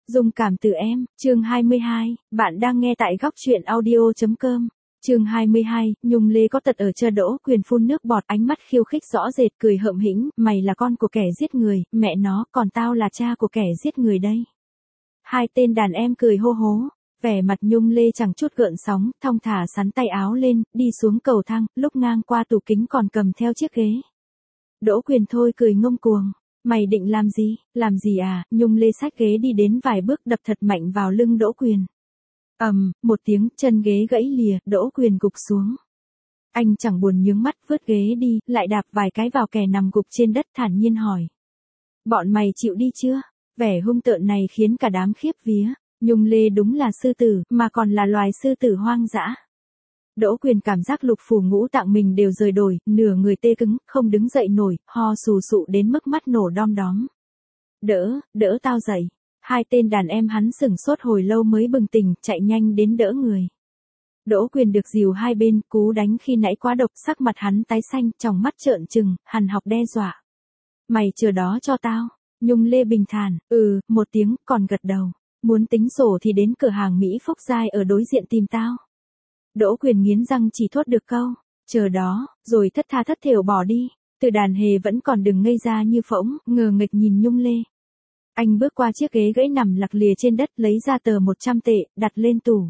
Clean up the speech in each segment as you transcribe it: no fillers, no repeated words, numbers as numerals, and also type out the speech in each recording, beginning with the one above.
Dung cảm từ em, chương 22, bạn đang nghe tại góc truyện audio.com. Chương 22, Nhung Lê có tật ở chơ Đỗ Quyền phun nước bọt, ánh mắt khiêu khích rõ rệt, cười hậm hĩnh, mày là con của kẻ giết người, mẹ nó, còn tao là cha của kẻ giết người đây. Hai tên đàn em cười hô hố, vẻ mặt Nhung Lê chẳng chút gợn sóng, thong thả sắn tay áo lên, đi xuống cầu thang, lúc ngang qua tủ kính còn cầm theo chiếc ghế. Đỗ Quyền thôi cười ngông cuồng. Mày định làm gì à? Nhung Lê xách ghế đi đến vài bước đập thật mạnh vào lưng Đỗ Quyền. Một tiếng, chân ghế gãy lìa, Đỗ Quyền gục xuống. Anh chẳng buồn nhướng mắt vớt ghế đi, lại đạp vài cái vào kẻ nằm gục trên đất thản nhiên hỏi. Bọn mày chịu đi chưa? Vẻ hung tợn này khiến cả đám khiếp vía. Nhung Lê đúng là sư tử, mà còn là loài sư tử hoang dã. Đỗ Quyền cảm giác lục phủ ngũ tạng mình đều rời đổi, nửa người tê cứng, không đứng dậy nổi, ho sù sụ đến mức mắt nổ đom đóm. Đỡ tao dậy. Hai tên đàn em hắn sửng sốt hồi lâu mới bừng tỉnh, chạy nhanh đến đỡ người. Đỗ Quyền được dìu hai bên, cú đánh khi nãy quá độc, sắc mặt hắn tái xanh, tròng mắt trợn trừng, hằn học đe dọa. Mày chờ đó cho tao. Nhung Lê bình thản, một tiếng, còn gật đầu. Muốn tính sổ thì đến cửa hàng Mỹ Phúc Giai ở đối diện tìm tao. Đỗ Quyền nghiến răng chỉ thốt được câu, chờ đó, rồi thất tha thất thểu bỏ đi. Từ Đàn Hề vẫn còn đừng ngây ra như phỗng, ngờ nghịch nhìn Nhung Lê. Anh bước qua chiếc ghế gãy nằm lặc lìa trên đất, lấy ra tờ 100 tệ, đặt lên tủ.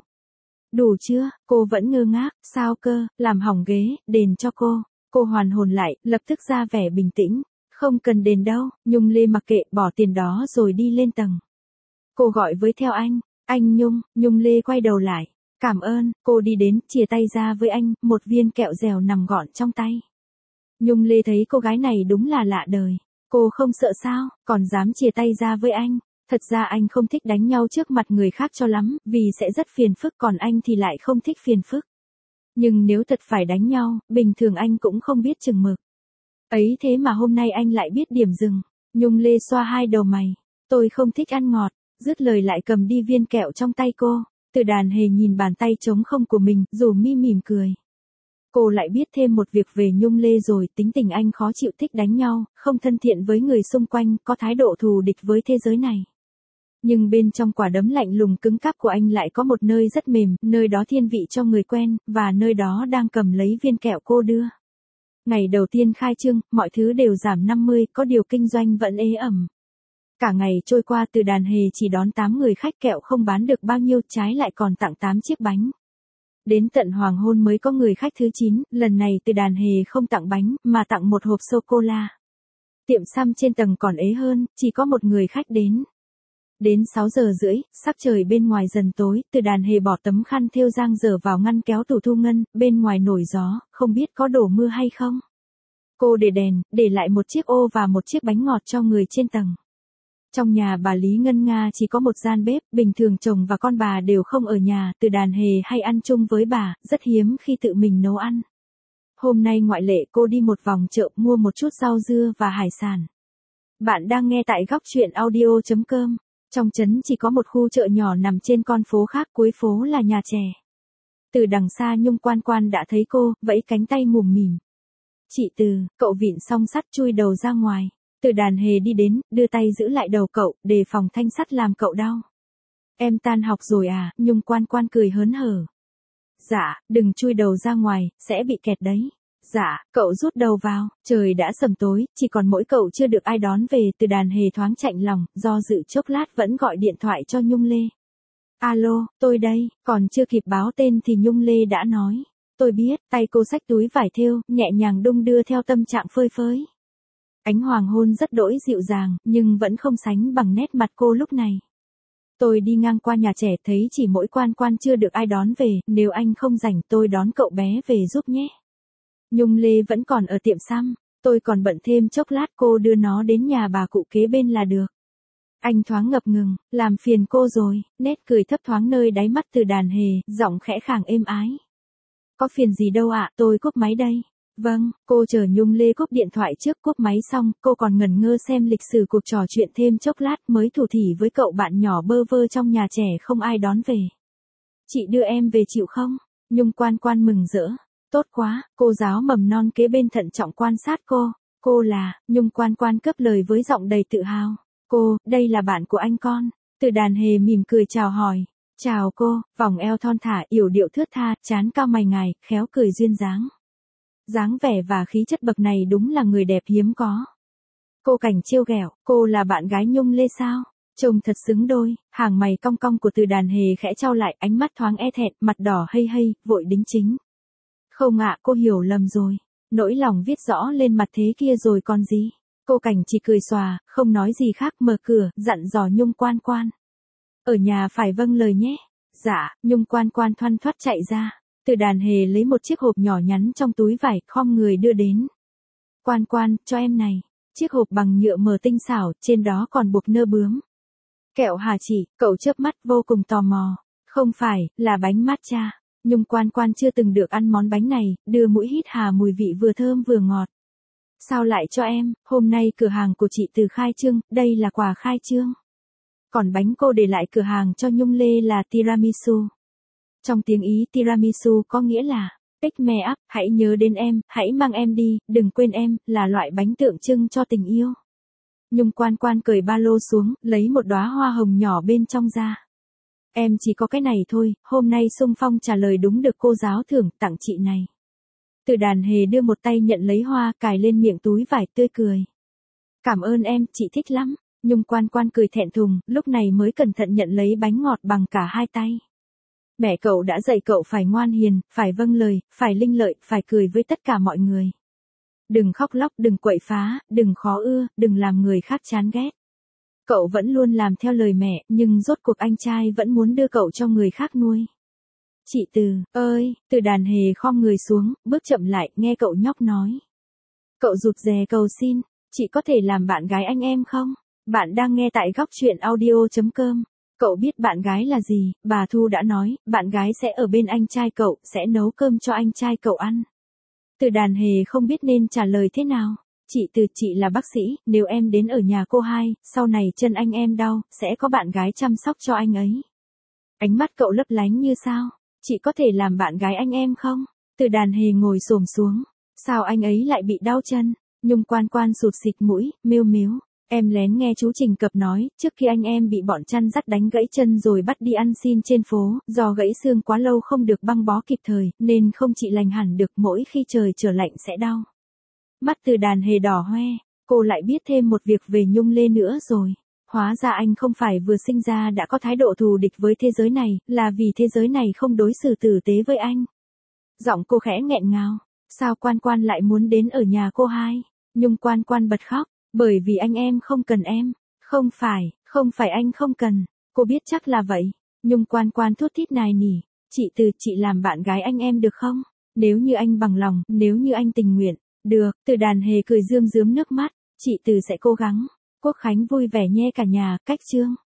Đủ chưa? Cô vẫn ngơ ngác, sao cơ, làm hỏng ghế, đền cho cô. Cô hoàn hồn lại, lập tức ra vẻ bình tĩnh. Không cần đền đâu, Nhung Lê mặc kệ, bỏ tiền đó rồi đi lên tầng. Cô gọi với theo anh Nhung Lê quay đầu lại. Cảm ơn, cô đi đến, chìa tay ra với anh, một viên kẹo dẻo nằm gọn trong tay. Nhung Lê thấy cô gái này đúng là lạ đời. Cô không sợ sao, còn dám chìa tay ra với anh. Thật ra anh không thích đánh nhau trước mặt người khác cho lắm, vì sẽ rất phiền phức, còn anh thì lại không thích phiền phức. Nhưng nếu thật phải đánh nhau, bình thường anh cũng không biết chừng mực. Ấy thế mà hôm nay anh lại biết điểm dừng. Nhung Lê xoa hai đầu mày. Tôi không thích ăn ngọt, dứt lời lại cầm đi viên kẹo trong tay cô. Từ Đàn Hề nhìn bàn tay trống không của mình, dù mỉm cười. Cô lại biết thêm một việc về Nhung Lê rồi, tính tình anh khó chịu, thích đánh nhau, không thân thiện với người xung quanh, có thái độ thù địch với thế giới này. Nhưng bên trong quả đấm lạnh lùng cứng cáp của anh lại có một nơi rất mềm, nơi đó thiên vị cho người quen, và nơi đó đang cầm lấy viên kẹo cô đưa. Ngày đầu tiên khai trương, mọi thứ đều giảm 50, có điều kinh doanh vẫn ế ẩm. Cả ngày trôi qua, Từ Đàn Hề chỉ đón 8 người khách, kẹo không bán được bao nhiêu, trái lại còn tặng 8 chiếc bánh. Đến tận hoàng hôn mới có người khách thứ 9, lần này Từ Đàn Hề không tặng bánh, mà tặng một hộp sô-cô-la. Tiệm xăm trên tầng còn ế hơn, chỉ có một người khách đến. Đến 6 giờ rưỡi, sắc trời bên ngoài dần tối, Từ Đàn Hề bỏ tấm khăn thêu giang dở vào ngăn kéo tủ thu ngân, bên ngoài nổi gió, không biết có đổ mưa hay không. Cô để đèn, để lại một chiếc ô và một chiếc bánh ngọt cho người trên tầng. Trong nhà bà Lý Ngân Nga chỉ có một gian bếp, bình thường chồng và con bà đều không ở nhà, Từ Đàn Hề hay ăn chung với bà, rất hiếm khi tự mình nấu ăn. Hôm nay ngoại lệ, cô đi một vòng chợ mua một chút rau dưa và hải sản. Bạn đang nghe tại góc truyện audio.com. Trong trấn chỉ có một khu chợ nhỏ nằm trên con phố khác, cuối phố là nhà trẻ. Từ đằng xa Nhung Quan Quan đã thấy cô, vẫy cánh tay mủm mỉm. Chị Từ, cậu vịn song sắt chui đầu ra ngoài. Từ Đàn Hề đi đến, đưa tay giữ lại đầu cậu, đề phòng thanh sắt làm cậu đau. Em tan học rồi à? Nhung Quan Quan cười hớn hở. Dạ, đừng chui đầu ra ngoài, sẽ bị kẹt đấy. Dạ, cậu rút đầu vào, trời đã sầm tối, chỉ còn mỗi cậu chưa được ai đón về. Từ Đàn Hề thoáng chạnh lòng, do dự chốc lát vẫn gọi điện thoại cho Nhung Lê. Alo, tôi đây, còn chưa kịp báo tên thì Nhung Lê đã nói. Tôi biết, tay cô xách túi vải thêu, nhẹ nhàng đung đưa theo tâm trạng phơi phới. Ánh hoàng hôn rất đỗi dịu dàng, nhưng vẫn không sánh bằng nét mặt cô lúc này. Tôi đi ngang qua nhà trẻ thấy chỉ mỗi Quan Quan chưa được ai đón về, nếu anh không rảnh tôi đón cậu bé về giúp nhé. Nhung Lê vẫn còn ở tiệm xăm, tôi còn bận thêm chốc lát, cô đưa nó đến nhà bà cụ kế bên là được. Anh thoáng ngập ngừng, làm phiền cô rồi, nét cười thấp thoáng nơi đáy mắt Từ Đàn Hề, giọng khẽ khàng êm ái. Có phiền gì đâu ạ, tôi cúp máy đây. Vâng, cô chờ Nhung Lê cúp điện thoại trước, cúp máy xong, cô còn ngẩn ngơ xem lịch sử cuộc trò chuyện thêm chốc lát mới thủ thỉ với cậu bạn nhỏ bơ vơ trong nhà trẻ không ai đón về. Chị đưa em về chịu không? Nhung Quan Quan mừng rỡ. Tốt quá, cô giáo mầm non kế bên thận trọng quan sát cô. Cô là, Nhung Quan Quan cất lời với giọng đầy tự hào. Cô, đây là bạn của anh con. Từ Đàn Hề mỉm cười chào hỏi. Chào cô, vòng eo thon thả, yểu điệu thướt tha, trán cao mày ngài, khéo cười duyên dáng. Dáng vẻ và khí chất bậc này đúng là người đẹp hiếm có. Cô Cảnh trêu ghẹo, cô là bạn gái Nhung Lê sao? Trông thật xứng đôi, hàng mày cong cong của Từ Đàn Hề khẽ trao lại, ánh mắt thoáng e thẹn, mặt đỏ hây hây, vội đính chính. Không ạ, cô hiểu lầm rồi. Nỗi lòng viết rõ lên mặt thế kia rồi còn gì. Cô Cảnh chỉ cười xòa, không nói gì khác, mở cửa, dặn dò Nhung Quan Quan. Ở nhà phải vâng lời nhé. Dạ, Nhung Quan Quan thoăn thoắt chạy ra. Từ Đàn Hề lấy một chiếc hộp nhỏ nhắn trong túi vải, khom người đưa đến. Quan Quan, cho em này. Chiếc hộp bằng nhựa mờ tinh xảo, trên đó còn buộc nơ bướm. Kẹo hả chị? Cậu chớp mắt vô cùng tò mò. Không phải, là bánh matcha. Nhung Quan Quan chưa từng được ăn món bánh này, đưa mũi hít hà mùi vị vừa thơm vừa ngọt. Sao lại cho em, hôm nay cửa hàng của chị từ khai trương, đây là quà khai trương. Còn bánh cô để lại cửa hàng cho Nhung Lê là tiramisu. Trong tiếng Ý tiramisu có nghĩa là, pick me up, hãy nhớ đến em, hãy mang em đi, đừng quên em, là loại bánh tượng trưng cho tình yêu. Nhung Quan Quan cởi ba lô xuống, lấy một đóa hoa hồng nhỏ bên trong ra. Em chỉ có cái này thôi, hôm nay Xung Phong trả lời đúng được cô giáo thưởng, tặng chị này. Từ Đàn Hề đưa một tay nhận lấy hoa, cài lên miệng túi vải, tươi cười. Cảm ơn em, chị thích lắm. Nhung Quan Quan cười thẹn thùng, lúc này mới cẩn thận nhận lấy bánh ngọt bằng cả hai tay. Mẹ cậu đã dạy cậu phải ngoan hiền, phải vâng lời, phải lanh lợi, phải cười với tất cả mọi người. Đừng khóc lóc, đừng quậy phá, đừng khó ưa, đừng làm người khác chán ghét. Cậu vẫn luôn làm theo lời mẹ, nhưng rốt cuộc anh trai vẫn muốn đưa cậu cho người khác nuôi. Chị Từ, ơi, Từ Đàn Hề khom người xuống, bước chậm lại, nghe cậu nhóc nói. Cậu rụt rè cầu xin, chị có thể làm bạn gái anh em không? Bạn đang nghe tại góc truyện audio.com. Cậu biết bạn gái là gì, bà Thu đã nói, bạn gái sẽ ở bên anh trai cậu, sẽ nấu cơm cho anh trai cậu ăn. Từ Đàn Hề không biết nên trả lời thế nào. Chị Từ, chị là bác sĩ, nếu em đến ở nhà cô hai, sau này chân anh em đau, sẽ có bạn gái chăm sóc cho anh ấy. Ánh mắt cậu lấp lánh như sao. Chị có thể làm bạn gái anh em không? Từ Đàn Hề ngồi xổm xuống. Sao anh ấy lại bị đau chân? Nhung Quan Quan sụt xịt mũi, mêu mếu. Em lén nghe chú Trình Cập nói, trước khi anh em bị bọn chăn dắt đánh gãy chân rồi bắt đi ăn xin trên phố, do gãy xương quá lâu không được băng bó kịp thời, nên không trị lành hẳn được, mỗi khi trời trở lạnh sẽ đau. Mắt Từ Đàn Hề đỏ hoe, cô lại biết thêm một việc về Nhung Lê nữa rồi. Hóa ra anh không phải vừa sinh ra đã có thái độ thù địch với thế giới này, là vì thế giới này không đối xử tử tế với anh. Giọng cô khẽ nghẹn ngào, sao Quan Quan lại muốn đến ở nhà cô hai? Nhung Quan Quan bật khóc, bởi vì anh em không cần em. Không phải anh không cần, cô biết chắc là vậy. Nhung Quan Quan thút thít nài nỉ, chị Từ, chị làm bạn gái anh em được không? Nếu như anh bằng lòng, nếu như anh tình nguyện. Được, Từ Đàn Hề cười rơm rớm nước mắt, chị Từ sẽ cố gắng. Quốc khánh vui vẻ nhé cả nhà, cách chương.